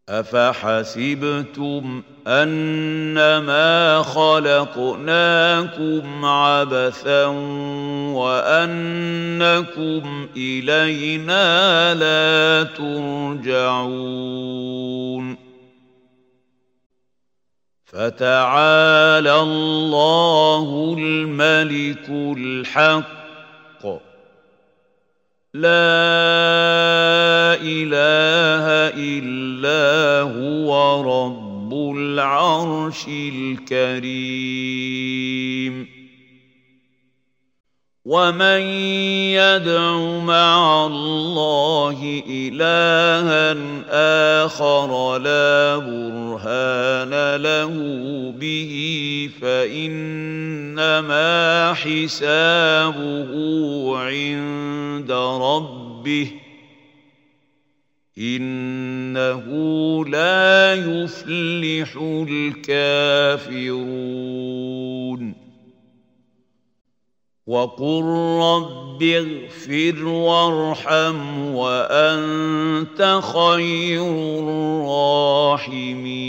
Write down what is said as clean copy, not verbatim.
أفحسبتم أنما خلقناكم عبثا وأنكم إلينا لا ترجعون فتعالى الله الملك الحق لا إله إلا هو رب العرش الكريم ومن يدع مع الله إلها آخر لا برهان له به فإنما حسابه عند ربه إنه لا يفلح الكافرون وقل رب اغفر وارحم وأنت خير الراحمين